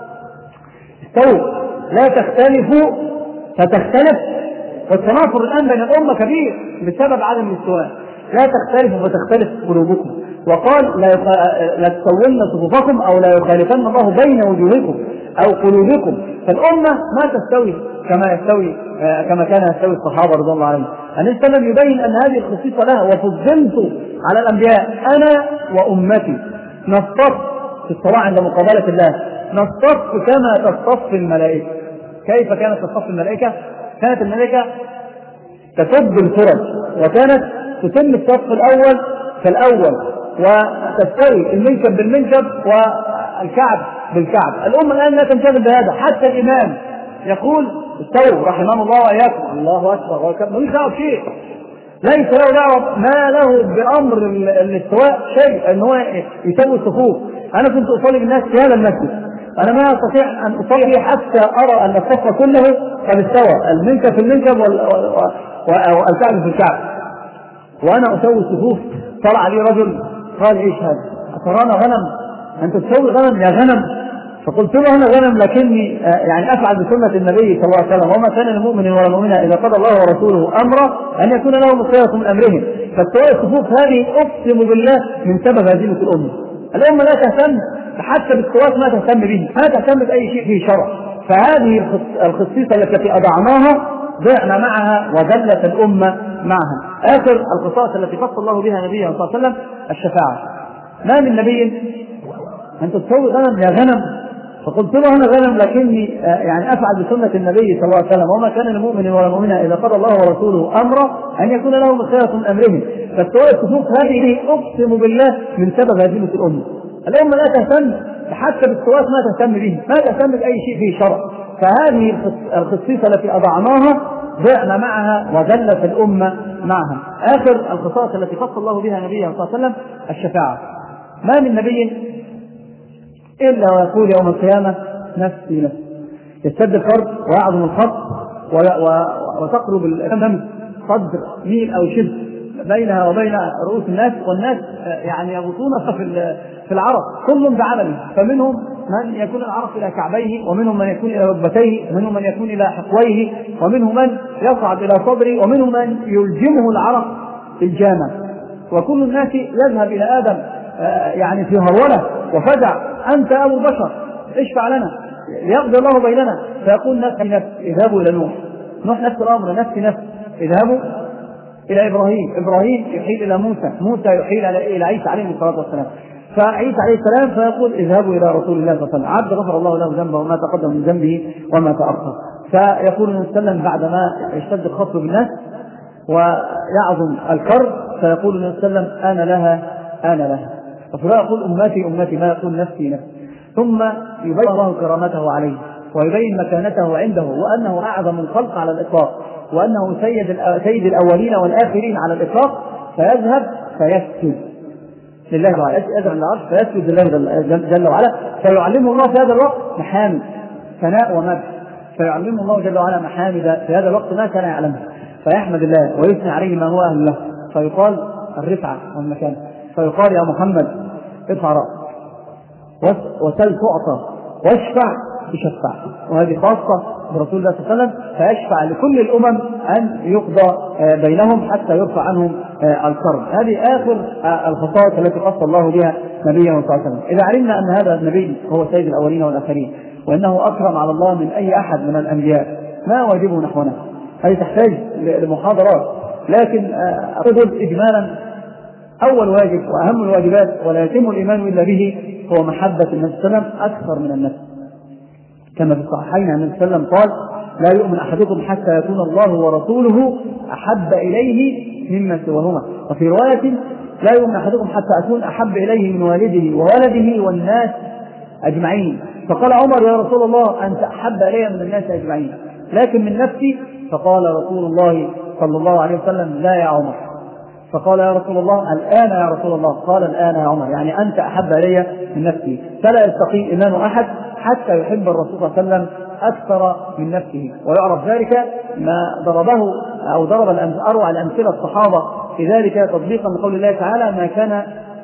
استووا لا تختلفوا فتختلف. والتنافر الآن بين الأمة كبير بسبب عدم الاستواء. لا تختلفوا فتختلف قلوبكم. وقال: لا تسون صفوفكم أو لا يخالفن الله بين وجوهكم أو قلوبكم. فالأمة ما تستوي كما يستوي كما كان يستوي الصحابة رضي الله عنهم. النبي صلى الله عليه وسلم يبين أن هذه الخصيصة لها: وفضلت على الأنبياء أنا وأمتي. نصطف في الصراع عند مقابلة الله، نصطف كما تصطف الملائكة. كيف كانت تصطف الملائكة؟ كانت الملائكة تسد الفرج وكانت تتم الصف الأول فالأول وتستوي المنكب بالمنكب والكعب بالكعب. الأمة الآن لا تنشغل بهذا. حتى الإمام يقول: استووا رحمه الله وإياكم. الله أكبر. ملوش دعوة بشيء، ليس له دعوة، ما له بأمر الاستواء شيء، أن هو يسوي الصفوف. أنا كنت أصلي بالناس في هذا المسجد، أنا ما أستطيع أن أصلي حتى أرى أن الصف كله قد استوى، المنكب في المنكب والكعب في الكعب، وأنا أسوي الصفوف. طلع لي رجل قال: إيش هذا؟ أترانا غنم؟ أنت تسوي غنم يا غنم؟ فقلت له: أنا غنم لكني يعني أفعل بسنة النبي صلى الله عليه وسلم، وما كان للمؤمن ولا مؤمنة إذا قضى الله ورسوله أمرا أن يكون لهم الخيرة من أمرهم. فاستواء الصفوف هذه أقسم بالله من سبب هزيمة الأمة. الأمة لا تهتم حتى بالسواك، ما تهتم به، ما تهتم بأي شيء فيه شرع. فهذه الخصيصة التي أضعناها ضعنا معها وذلت الأمة معها. آخر الخصائص التي خص الله بها نبيه صلى الله عليه وسلم الشفاعة. ما من نبي أنت تسوي غنم يا غنم؟ فقلت له: أنا غنم لكني يعني أفعل بسنة النبي صلى الله عليه وسلم، وما كان للمؤمن ولا مؤمنة إذا قضى الله ورسوله أمرا أن يكون لهم الخيرة من أمرهم. فاستواء الصفوف هذه أقسم بالله من سبب هزيمة الأمة. الأمة لا تهتم حتى بالسواك، ما تهتم به، ما تهتم بأي شيء فيه شرع. فهذه الخصيصة التي أضعناها ضعنا معها وذلت الأمة معها. آخر الخصائص التي خص الله بها نبيه صلى الله عليه وسلم الشفاعة. ما من نبي إلا ويقول يوم القيامة: نفسي نفسي. يشتد الكرب ويعظم الخط وتقرب الشمس قدر ميل أو شبه بينها وبين رؤوس الناس، والناس يعني يغوطون في العرق كل بعمله، فمنهم من يكون العرق إلى كعبيه، ومنهم من يكون إلى ركبتيه، ومنهم من يكون إلى حقويه، ومنهم من يصعد إلى صدره، ومنهم من يلجمه العرق الجامع. وكل الناس يذهب إلى آدم يعني في هرولة وفزع: أنت أبو البشر اشفع لنا ليقضي الله بيننا. فيقول نفس نفس اذهبوا إلى نوح، نوح نفس الأمر، نفس نفس اذهبوا إلى إبراهيم، إبراهيم يحيل إلى موسى، موسى يحيل إلى عيسى عليه الصلاة والسلام، فعيسى عليه السلام فيقول اذهبوا إلى رسول الله صلى الله عليه وسلم، عبد غفر الله له ذنبه وما تقدم من ذنبه وما تأخر. فيقول النبي صلى الله عليه وسلم بعدما يشتد الخط بالناس ويعظم الكرب، فيقول النبي صلى الله عليه وسلم: أنا لها أنا لها. وفلا يقول أمتي أمتي، ما يقول نفسي نفسي. ثم يبين الله كرامته عليه ويبين مكانته عنده، وأنه أعظم الخلق على الإطلاق، وأنه سيد سيد الأولين والآخرين على الإطلاق. فيذهب فيسجد لله تعالى، يذهب العرش فيسجد لله جل وعلا، فيعلمه الله في هذا الوقت محامد ثناء ومدح، فيعلمه الله جل وعلا محامد في هذا الوقت ما كان يعلمه، فيحمد الله ويثني عليه ما هو أهل له، فيقال الرفعة والمكان، فيقال: يا محمد ارفع رأسك وسل تعطى واشفع تشفع. وهذه خاصة برسول الله صلى الله عليه وسلم، فيشفع لكل الأمم أن يقضى بينهم حتى يرفع عنهم الكرب. هذه آخر الخصائص التي خص الله بها نبيه صلى الله عليه وسلم. إذا علمنا أن هذا النبي هو سيد الأولين والآخرين، وأنه أكرم على الله من أي أحد من الأنبياء، ما واجبه نحونا؟ هذه تحتاج لمحاضرات، لكن أقول إجمالا: أول واجب وأهم الواجبات ولا يتم الإيمان إلا به هو محبة النبي صلى الله عليه وسلم أكثر من النفس، كما في الصحيحين عن النبي صلى الله عليه وسلم قال: لا يؤمن أحدكم حتى يكون الله ورسوله أحب إليه مما سواهما. وفي رواية: لا يؤمن أحدكم حتى أكون أحب إليه من والده وولده والناس أجمعين. فقال عمر: يا رسول الله أنت أحب إلي من الناس أجمعين، لكن من نفسي. فقال رسول الله صلى الله عليه وسلم: لا يا عمر. فقال: يا رسول الله الآن يا رسول الله. قال: الآن يا عمر، يعني أنت أحب إلي من نفسي. فلا يستقيم إيمان أحد حتى يحب الرسول صلى الله عليه وسلم أكثر من نفسه. ويعرف ذلك ما ضربه أو ضرب أروع الأمثلة الصحابة في ذلك تطبيقا لقول الله تعالى: ما كان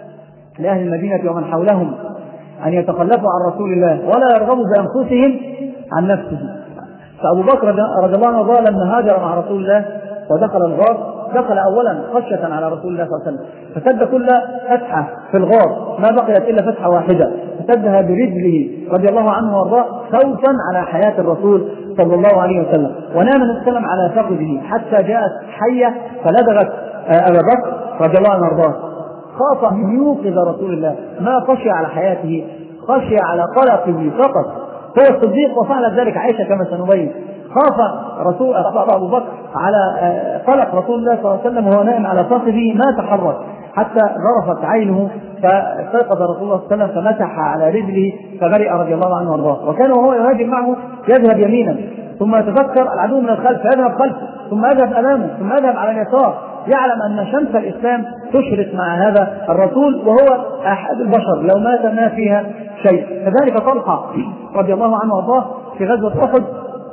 لأهل المدينة ومن حولهم أن يتخلفوا عن رسول الله ولا يرغبوا بأنفسهم عن نفسه. فأبو بكر رضي الله عنه لما هاجر مع رسول الله ودخل الغار، دخل أولا خشية على رسول الله صلى الله عليه وسلم، فسد كل فتحة في الغار، ما بقيت إلا فتحة واحدة، فسدها برجله رضي الله عنه وارضاه خوفا على حياة الرسول صلى الله عليه وسلم. ونام النبي على فخذه حتى جاءت حية فلدغت أبا بكر رضي الله عنه وارضاه. خاف أن يوقظ رسول الله، ما خشي على حياته، خشي على قلقه فقط. هو الصديق وفعل ذلك عائشة كما سنبين. خاف رسول أبو بكر على قلق رسول الله صلى الله عليه وسلم وهو نائم على فخذه، ما تحرك حتى ظرفت عينه، فاستيقظ رسول الله صلى الله عليه وسلم فمسح على رجله فبرئ رضي الله عنه وارضاه. وكان وهو يهاجم معه يذهب يمينا ثم يتذكر العدو من الخلف فيذهب خلفه، ثم يذهب امامه، ثم يذهب على اليسار، يعلم ان شمس الاسلام تشرق مع هذا الرسول وهو احد البشر لو مات ما فيها شيء. كذلك طلحه رضي الله عنه وارضاه في غزوه احد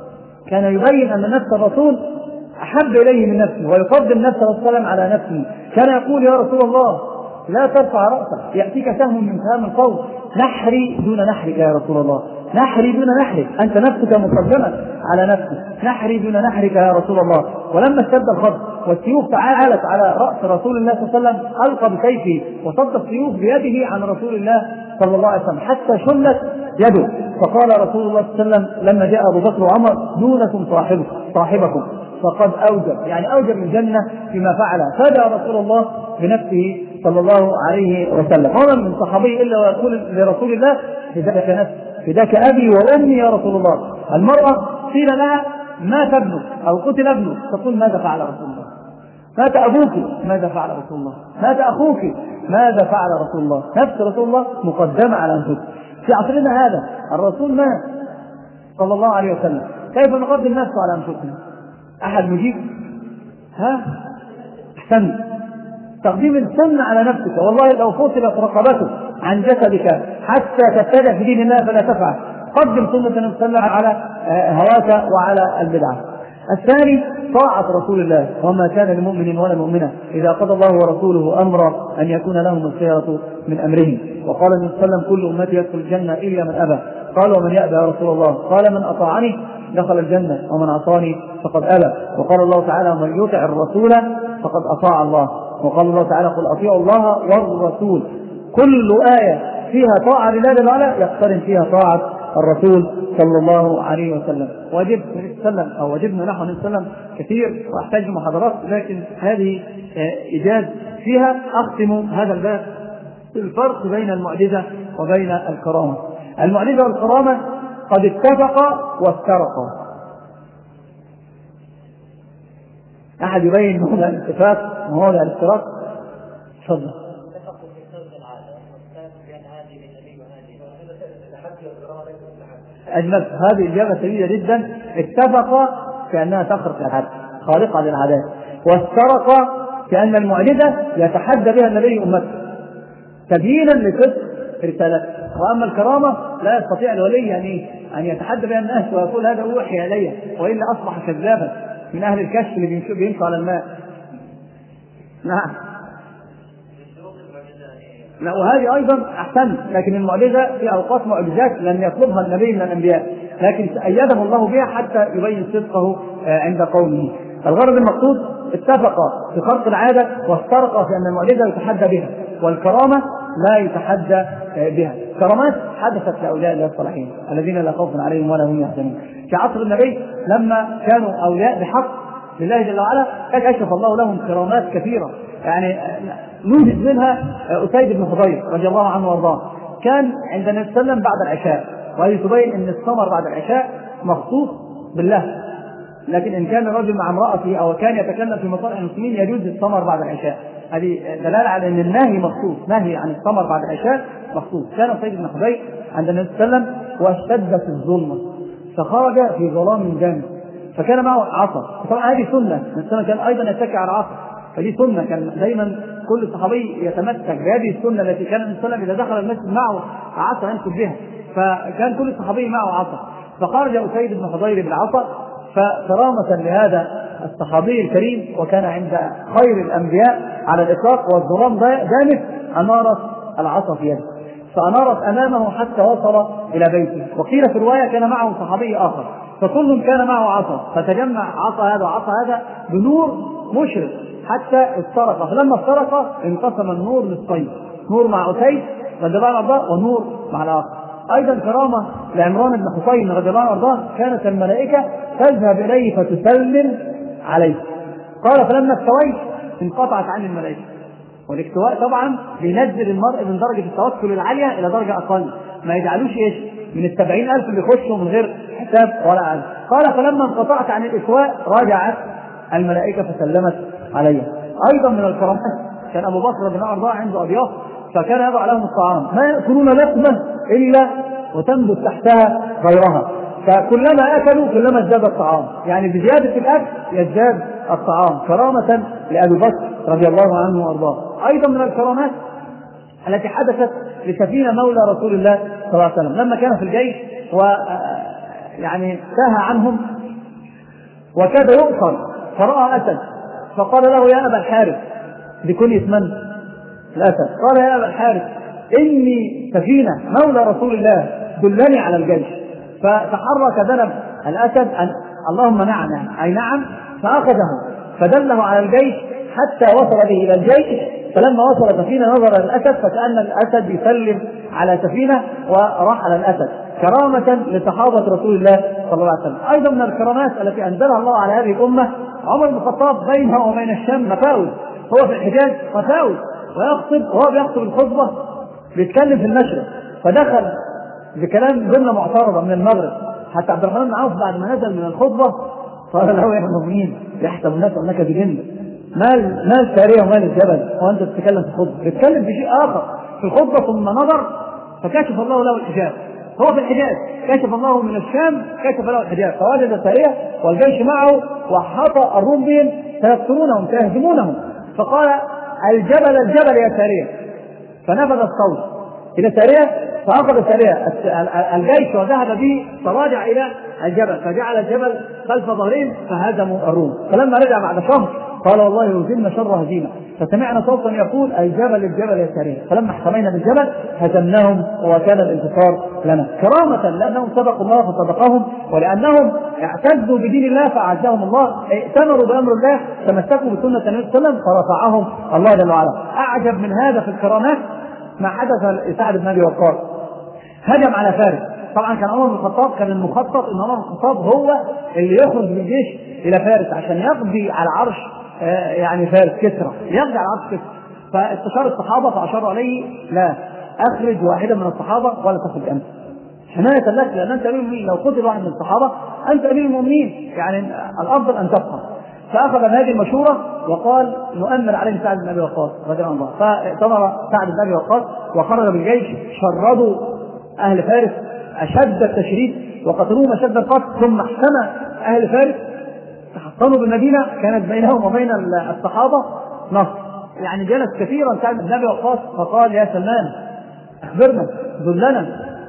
كان يبين ان نفس الرسول احب اليه من نفسه ويقدم نفسه والسلام على نفسه. كان يقول: يا رسول الله لا ترفع رأسك يأتيك سهم من سهام القوم، نحري دون نحرك يا رسول الله، نحري دون نحرك، أنت نفسك مقدمة على نفسك، نحري دون نحرك يا رسول الله. ولما اشتد الخط والسيوف تعالت على رأس رسول الله صلى الله عليه وسلم ألقى بسيفه وصد السيوف بيده عن رسول الله صلى الله عليه وسلم حتى شلت يده. فقال رسول الله صلى الله عليه وسلم لما جاء أبو بكر وعمر: دونكم صاحبكم صاحبكم فقد أوجب، يعني أوجب الجنة فيما فعل. فدعا رسول الله بنفسه صلى الله عليه وسلم. ومن من صحابي إلا ويقول لرسول الله: فداك نفسي فداك أبي وأمي يا رسول الله. المرأة قيل لها: مات ابنك أو قتل ابنك، تقول: ماذا فعل رسول الله؟ مات أبوك، ماذا فعل رسول الله؟ مات أخوك، ماذا فعل رسول الله؟ نفس رسول الله مقدمة على أنفسه. في عصرنا هذا الرسول مات صلى الله عليه وسلم، كيف نقدم نفسه على أنفسنا؟ أحد مجيب؟ ها؟ احسن تقديم السنة على نفسك. والله لو فصلت رقبتك عن جسدك حتى تتبع في دين الله فلا تفعل، قدم سنة النبي صلى الله عليه وسلم على هواك وعلى البدعة. الثاني طاعة رسول الله، وما كان لمؤمن ولا مؤمنة إذا قضى الله ورسوله أمرا أن يكون لهم الخيرة من أمرهم. وقال النبي صلى الله عليه وسلم كل أمتي يدخل الجنة إلا من أبى. قال ومن يأبى يا رسول الله؟ قال من أطاعني دخل الجنة ومن عصاني فقد أبى. وقال الله تعالى ومن يطع الرسول فقد أطاع الله. وقال الله تعالى قل أطيعوا الله والرسول. كل آية فيها طاعة لله تعالى يقترن فيها طاعة الرسول صلى الله عليه وسلم. واجب نسلم أو وجبنا نحن نسلم كثير وأحتاج محاضرات، لكن هذه إيجاز فيها. أختم هذا الباب الفرق بين المعجزة وبين الكرامة. المعجزة والكرامة قد اتفقا وافترقا. أحد يبين موضع الاتفاق وموضع الافتراق؟ تفضل. أجمل. هذه إجابة سديدة جدا. اتفق كأنها تخرق العادة، خارقة للعادات. وافترق كأن المعجزة يتحدى بها النبي أمته تبيينا لصدق رسالته. وأما الكرامة لا يستطيع الولي يعني أن يتحدى بها الناس ويقول هذا أوحي إلي، وإلا أصبح كذابا من أهل الكشف اللي بيمشوا على الماء. نعم. لا، وهذه أيضا أحسن. لكن المعجزة في أوقات معجزات لم يطلبها النبي من الأنبياء، لكن أيده الله بها حتى يبين صدقه عند قومه. الغرض المقصود اتفق في خرق العادة وافترق في أن المعجزة يتحدى بها والكرامة لا يتحدى بها. كرامات حدثت لأولياء الله الصالحين الذين لا خوف عليهم ولا هم يحزنون. في عصر النبي لما كانوا أولياء بحق لله جل وعلا كشف الله لهم كرامات كثيرة، يعني نوجد منها أسيد بن حضير رضي الله عنه وارضاه. كان عند النبي صلى الله عليه وسلم بعد العشاء، وهذه تبين أن الثمر بعد العشاء مخصوص بالله، لكن إن كان الرجل مع امرأته أو كان يتكلم في مصالح المسلمين يجوز الثمر بعد العشاء. هذه دلالة على أن النهي مخصوص، نهي عن الثمر بعد العشاء مخصوص. كان أسيد بن حضير عند النبي صلى الله عليه وسلم واشتدت الظلمة فخرج في ظلام جامد، فكان معه عصا. طبعا هذه سنة، السنة كان أيضا يتكئ على العصا، فدي سنة. كان دايما كل صحابي يتمسك بهذه السنة التي كان النبي صلى الله عليه وسلم إذا دخل المسجد معه عصا ينكب بها، فكان كل صحابي معه عصا. فخرج أسيد بن حضير بالعصا، فكرامة لهذا الصحابي الكريم وكان عند خير الأنبياء على الإطلاق والظلام دامت، أنارت العصا في يده فأنارت أمامه حتى وصل إلى بيته. وقيل في الرواية كان معه صحابي آخر، فكل كان معه عصا، فتجمع عصا هذا وعصا هذا بنور مشرق حتى افترق. فلما افترق انقسم النور نصفين، نور مع أسيد رضي الله عنه ونور مع الآخر. أيضا كرامة لعمران بن حسين رضي الله عنه، كانت الملائكة تذهب إليه فتسلم عليه. قال فلما استويت انقطعت عني الملائكة. والاستواء طبعا بينزل المرء من درجة التوكل العالية إلى درجة أقل، ما يجعلوش إيش من السبعين ألف اللي يخشوا من غير حساب ولا عدد. قال فلما انقطعت عن الاستواء رجعت الملائكة فسلمت عليه. أيضا من الكرامات كان أبو بكر بن عمر عنده أضياف، فكان يضع لهم الطعام ما يأكلون لقمة إلا وتنبت تحتها غيرها، فكلما أكلوا كلما ازداد الطعام، يعني بزيادة الأكل يزداد الطعام، كرامة لأبي بكر رضي الله عنه وارضاه. أيضا من الكرامات التي حدثت لسفينة مولى رسول الله صلى الله عليه وسلم لما كان في الجيش و يعني تاه عنهم وكاد يؤثر، فرأى أسد فقال له يا أبا الحارث بكل اسمن الأسد، قال يا أبا الحارث إني سفينة مولى رسول الله دلني على الجيش. فتحرك ذنب الأسد أن اللهم نعم أي نعم، فأخذه فدله على الجيش حتى وصل به إلى الجيش. فلما وصل سفينة نظر الأسد فكأن الأسد يسلم على سفينة ورحل الأسد، كرامة لصحابة رسول الله صلى الله عليه وسلم. أيضا من الكرامات التي أنزلها الله على هذه الأمة عمر بن الخطاب بينه وبين الشام مفاوز، هو في الحجاز مفاوز ويخطب وهو بيخطب الخطبة بيتكلم في المشرق، فدخل بكلام جملة معترضة من المغرب. حتى عبد الرحمن بن عوف بعد ما نزل من الخطبة قال له يا المؤمنين يحسب الناس أنك بجن، مال مال سارية ومال الجبل وأنت تتكلم في الخطبة، بيتكلم في شيء آخر في الخطبة. ثم نظر فكشف الله له الحجاب، هو في الحجاز كشف الله من الشام كشف له الحجاب، فوجد سارية والجيش معه وحاط الروم بهم سيقتلونهم سيهزمونهم، فقال الجبل الجبل يا سارية، فنفذ الصوت إلى سارية فأخذ سريع الجيش وذهب به تراجع إلى الجبل، فجعل الجبل خلف ظهرهم فهزموا الروم. فلما رجع بعد شهر قال والله يهزمنا شر هزيمة، فسمعنا صوتا يقول الجبل الجبل يا سريع، فلما احتمينا بالجبل هزمناهم وكان الانتصار لنا كرامة، لأنهم سبقوا الله فصدقهم، ولأنهم اعتزوا بدين الله فأعزهم الله، ائتمروا بأمر الله، تمسكوا بسنة النبي صلى الله عليه وسلم فرفعهم الله جل وعلا. أعجب من هذا في الكرامات ما حدث لسعد بن أبي وقاص، هجم على فارس. طبعا كان عمر بن الخطاب كان المخطط ان عمر بن الخطاب هو اللي يخرج بالجيش الى فارس عشان يقضي على عرش يعني فارس كسرى، يقضي على عرش كسرى. فاستشار الصحابه فاشاروا عليه لا اخرج واحدا من الصحابه ولا تخرج انت، حمايه لك لان انت امير المؤمنين، لو قتل واحد من الصحابه انت امير المؤمنين، يعني الافضل ان تبقى. فاخذ هذه المشوره وقال نؤمر عليه سعد بن ابي وقاص رضي الله عنه. فاعتمر سعد بن ابي وقاص وخرج بالجيش، شردوا اهل فارس اشد التشريد وقتلوهم اشد القتل، ثم احتمى اهل فارس تحصنوا بالمدينه، كانت بينهم وبين الصحابه نصر. يعني جلس كثيرا سعد بن ابي وقاص فقال يا سلمان اخبرنا دلنا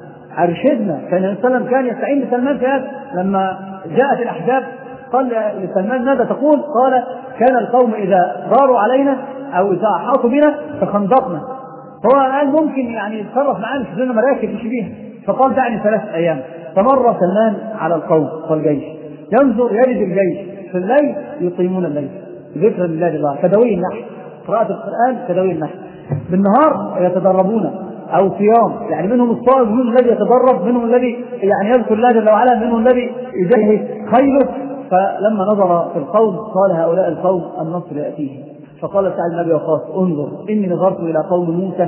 ارشدنا. كان النبي صلى الله عليه وسلم كان يستعين بسلمان في هذا، لما جاءت الاحزاب قال لسلمان ماذا تقول؟ قال كان القوم اذا غاروا علينا او اذا احاطوا بنا فخندقنا. هو الان ممكن يعني يتصرف معانا في لنا مراكب يمشي بيها، فقال دعني ثلاث ايام. فمر سلمان على القوم والجيش ينظر يجد الجيش في الليل يقيمون الليل ذكرا لله الله كدوي النحل، قراءة القرآن كدوي النحل. بالنهار يتدربون او صيام، يعني منهم الصائم ومنهم الذي يتدرب، منهم الذي يعني يذكر الله جل وعلا، منهم الذي يجهز خيله. فلما نظر في القوم قال هؤلاء القوم النصر يأتيهم. فقال سعد بن ابي وقاص انظر اني نظرت الى قوم موسى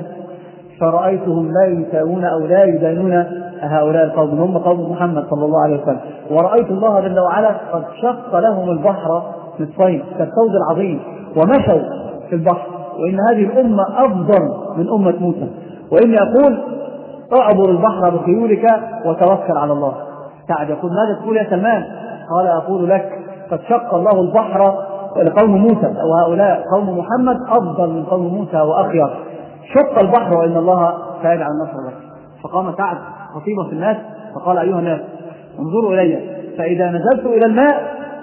فرأيتهم لا يساوون او لا يدانون هؤلاء القوم، هم قوم محمد صلى الله عليه وسلم، ورأيت الله جل وعلا قد شق لهم البحر نصفين كالثوب العظيم ومشوا في البحر، وان هذه الامه افضل من امه موسى، واني اقول اعبر البحر بخيولك وتوكل على الله. سعد يقول ماذا تقول يا سلمان؟ قال اقول لك قد شق الله البحر لقوم موسى وهؤلاء قوم محمد افضل من قوم موسى واخير، شق البحر وان الله سيجعل النصر لك. فقام سعد خطيبا في الناس فقال ايها الناس انظروا الي، فاذا نزلت الى الماء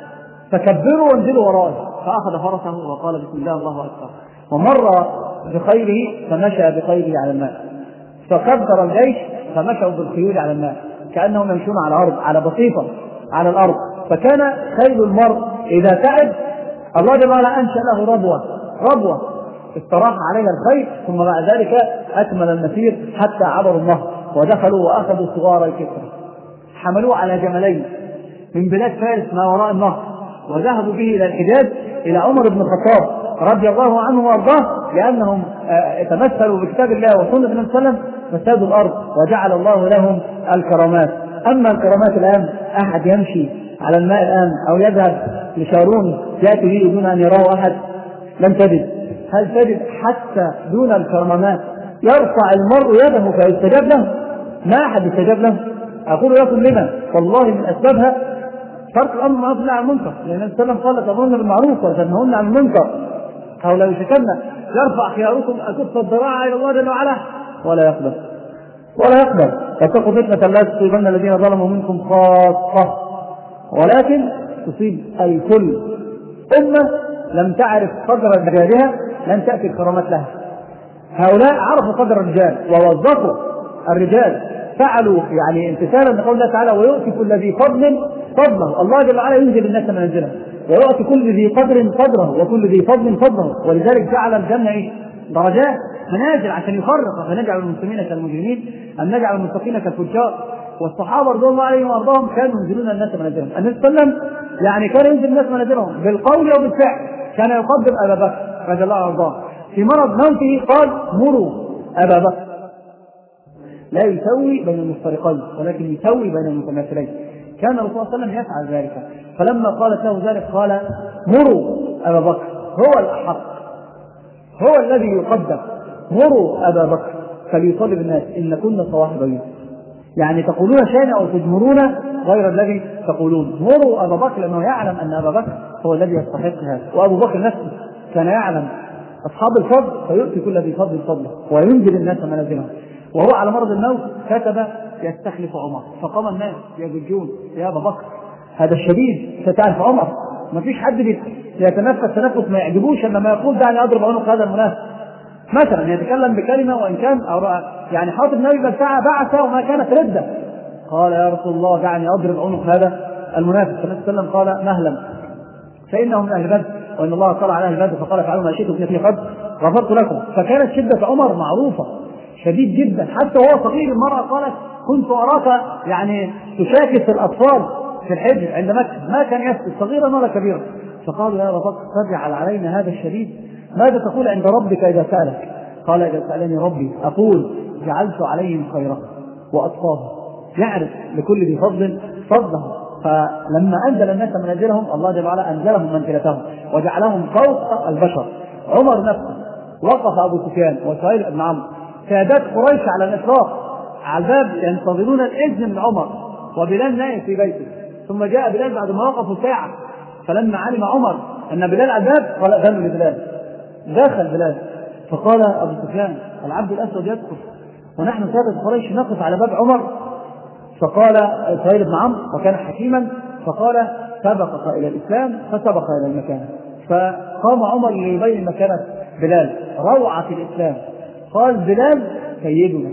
فكبروا وانزلوا ورائي. فاخذ فرسه وقال بسم الله الله اكبر، ومر بخيله فمشى بخيله على الماء، فكبر الجيش فمشوا بالخيول على الماء كانهم يمشون على الارض، على بسيطه على الارض. فكان خيل المرء اذا تعب الله جل وعلا انشا له ربوه ربوه استراح عليها الخيل، ثم بعد ذلك اكمل المسير حتى عبروا النهر ودخلوا واخذوا صغار الكسرى، حملوه على جملين من بلاد فارس ما وراء النهر وذهبوا به الى الحجاز الى عمر بن الخطاب رضي الله عنه وارضاه، لانهم تمثلوا بكتاب الله وسنه النبي صلى الله عليه وسلم فسادوا الارض وجعل الله لهم الكرامات. اما الكرامات الان احد يمشي على الماء الان او يذهب لشارون ياتي به دون ان يراه احد لم تجد. هل تجد حتى دون الكرامات يرفع المرء يده فيستجاب له؟ ما احد يستجاب له. اقول لكم لما والله من اسبابها ترك الامر بالمعروف والنهي عن المنكر، لان النبي صلى الله عليه وسلم قال تامرون بالمعروف وتنهون عن المنكر، او لو شكلنا يرفع خياركم اكف الذراع الى الله جل وعلا ولا يقبل ولا يقبل. فاتقوا فتنة لا تصيبن الذين ظلموا منكم خاصة ولكن تصيب الكل. امه لم تعرف قدر رجالها لن تاتي الكرامات لها. هؤلاء عرفوا قدر الرجال ووظفوا الرجال، فعلوا يعني امتثالا لقول الله تعالى ويؤتي كل ذي فضل فضله. الله جل وعلا ينزل الناس منازلهم ويؤتي كل ذي قدر قدره وكل ذي فضل فضله، ولذلك جعل الجنه ايه؟ درجات منازل عشان يفرق، فنجعل المسلمين كالمجرمين ام نجعل المتقين كالفجار. والصحابه رضي الله عليهم وارضاهم كانوا ينزلون الناس منازلهم. النبي صلى الله عليه وسلم يعني كان ينزل الناس منازلهم بالقول وبالفعل. كان يقدم ابا بكر رضي الله عنه وارضاه في مرض موته قال مروا ابا بكر، لا يسوي بين المفترقين ولكن يسوي بين المتماثلين. كان الرسول صلى الله عليه وسلم يفعل ذلك، فلما قالت له ذلك قال مروا ابا بكر، هو الاحق هو الذي يقدم، مروا ابا بكر فليصلي بالناس ان كنا صواحب يوسف. يعني تقولون شيئا او تجمرون غير الذي تقولون. مروا ابا بكر لانه يعلم ان ابا بكر هو الذي يستحق هذا، وابو بكر نفسه كان يعلم اصحاب الفضل فيؤتي كل ذي فضل فضله وينزل الناس منازلهم. وهو على مرض الموت كتب يستخلف عمر، فقام الناس يججون يا ابا بكر هذا الشديد، ستعرف عمر ما فيش حد يتنفس تنفس ما يعجبوش الا ما يقول دعني اضرب عنق هذا المنافق، مثلا يتكلم بكلمه وان كان يعني حاطب النبي بلتعه بعثه وما كانت رده، قال يا رسول الله دعني اضرب عنق هذا المنافق، فالنبي صلى الله عليه وسلم قال مهلا فانه من اهل بدر وان الله طلع على اهل بدر فقال افعلوا ما شئتم فيه قد غفرت لكم. فكانت شده عمر معروفه شديد جدا، حتى وهو صغير المراه قالت كنت اراك يعني تشاكس الاطفال في الحجر عند مكه، ما كان يسكت صغيرا ولا كبيرا. فقالوا يا ابا بكر تجعل علينا هذا الشديد، ماذا تقول عند ربك اذا سالك؟ قال اذا سالني ربي اقول جعلت عليهم خيرا واتقاهم، يعرف لكل ذي فضل فضله. فلما انزل الناس منازلهم الله جل وعلا انزلهم منزلتهم وجعلهم فوق البشر. عمر نفسه وقف ابو سفيان وسهيل بن عمرو سادات قريش على الاطلاق على الباب ينتظرون الاذن من عمر، وبلال نائم في بيته، ثم جاء بلال بعد ما وقفوا ساعه، فلما علم عمر ان بلال على الباب قال اذنوا لبلال، دخل بلال فقال ابو سفيان العبد الاسود يدخل ونحن ساده قريش نقف على باب عمر. فقال سهيل بن عمرو وكان حكيما فقال سبقك الى الاسلام فسبق الى المكان، فقام عمر ليبين مكانه بلال روعه الاسلام، قال بلال سيدنا،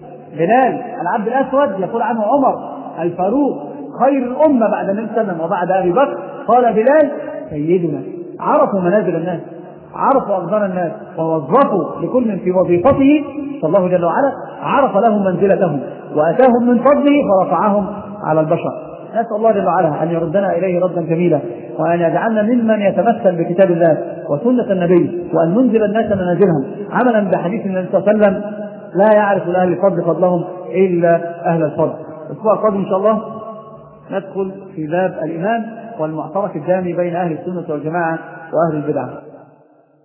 بلال العبد الاسود يقول عنه عمر الفاروق خير الامه بعد النبي صلى الله عليه وسلم وبعد ابي بكر، قال بلال سيدنا. عرفوا منازل الناس، عرفوا اقدار الناس، ووظفوا لكل في وظيفته فالله جل وعلا عرف لهم منزلتهم واتاهم من فضله فرفعهم على البشر. نسال الله جل وعلا ان يردنا اليه ردا جميلا، وان يجعلنا ممن يتمثل بكتاب الله وسنه النبي، وان ننزل الناس منازلهم عملا بحديث النبي صلى الله عليه وسلم لا يعرف لاهل الفضل فضلهم الا اهل الفضل. الاسبوع القادم ان شاء الله ندخل في باب الايمان والمعترك الدامي بين اهل السنه والجماعه واهل البدعه.